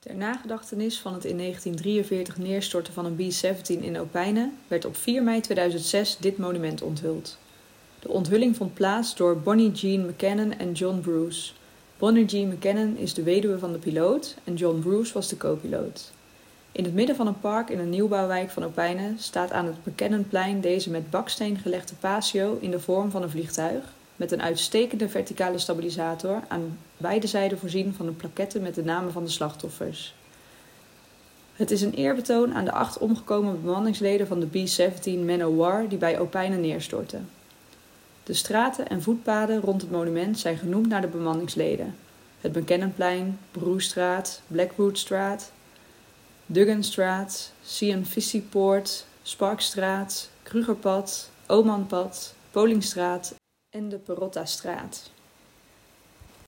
Ter nagedachtenis van het in 1943 neerstorten van een B-17 in Opijnen werd op 4 mei 2006 dit monument onthuld. De onthulling vond plaats door Bonnie Jean McCannon en John Bruce. Bonnie Jean McCannon is de weduwe van de piloot en John Bruce was de co-piloot. In het midden van een park in een nieuwbouwwijk van Opijnen staat aan het McCannonplein deze met baksteen gelegde patio in de vorm van een vliegtuig, met een uitstekende verticale stabilisator aan beide zijden voorzien van een plaquette met de namen van de slachtoffers. Het is een eerbetoon aan de 8 omgekomen bemanningsleden van de B-17 Manowar die bij Opijnen neerstortten. De straten en voetpaden rond het monument zijn genoemd naar de bemanningsleden. Het McCannonplein, Broestraat, Blackwoodstraat, Dugganstraat, Cianfissi-poort, Sparkstraat, Krugerpad, Omanpad, Polingstraat en de Perottastraat.